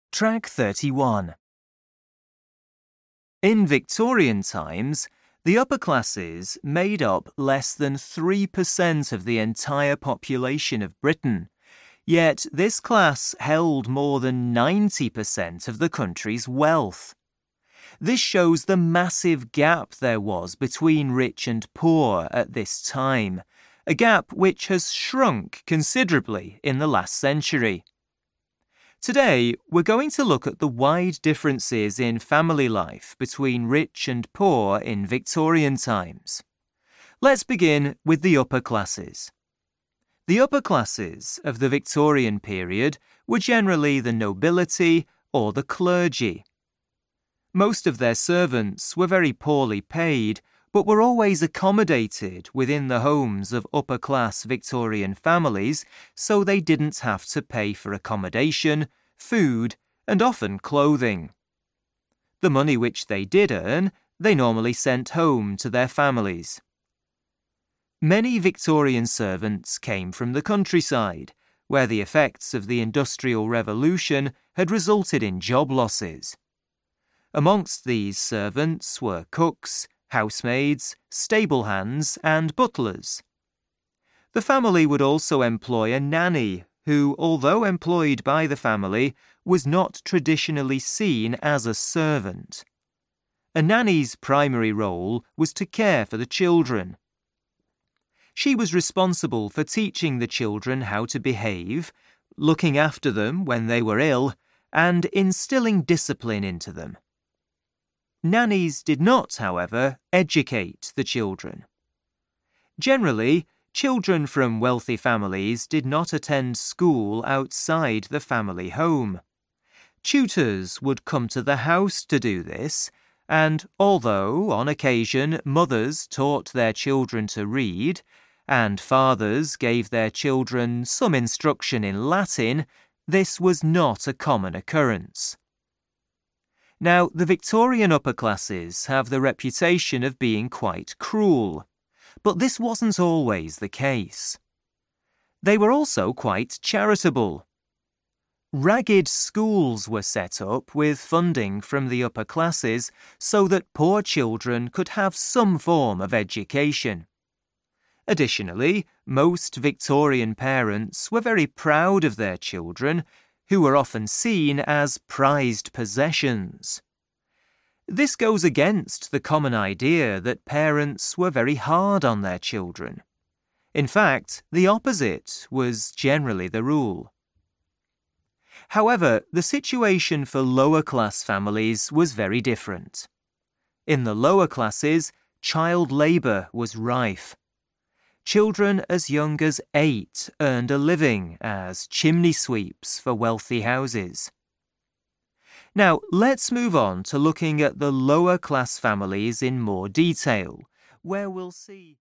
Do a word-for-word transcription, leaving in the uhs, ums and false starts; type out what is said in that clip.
Track thirty-one. In Victorian times, the upper classes made up less than three percent of the entire population of Britain, yet this class held more than ninety percent of the country's wealth. This shows the massive gap there was between rich and poor at this time, a gap which has shrunk considerably in the last century. Today, we're going to look at the wide differences in family life between rich and poor in Victorian times. Let's begin with the upper classes. The upper classes of the Victorian period were generally the nobility or the clergy. Most of their servants were very poorly paid, but were always accommodated within the homes of upper-class Victorian families, so they didn't have to pay for accommodation, food, and often clothing. The money which they did earn, they normally sent home to their families. Many Victorian servants came from the countryside, where the effects of the Industrial Revolution had resulted in job losses. Amongst these servants were cooks, housemaids, stable hands, and butlers. The family would also employ a nanny who, although employed by the family, was not traditionally seen as a servant. A nanny's primary role was to care for the children. She was responsible for teaching the children how to behave, looking after them when they were ill, and instilling discipline into them. Nannies did not, however, educate the children. Generally, children from wealthy families did not attend school outside the family home. Tutors would come to the house to do this, and although, on occasion, mothers taught their children to read, and fathers gave their children some instruction in Latin, this was not a common occurrence. Now, the Victorian upper classes have the reputation of being quite cruel, but this wasn't always the case. They were also quite charitable. Ragged schools were set up with funding from the upper classes so that poor children could have some form of education. Additionally, most Victorian parents were very proud of their children, who were often seen as prized possessions. This goes against the common idea that parents were very hard on their children. In fact, the opposite was generally the rule. However, the situation for lower-class families was very different. In the lower classes, child labour was rife. Children as young as eight earned a living as chimney sweeps for wealthy houses. Now, let's move on to looking at the lower class families in more detail, where we'll see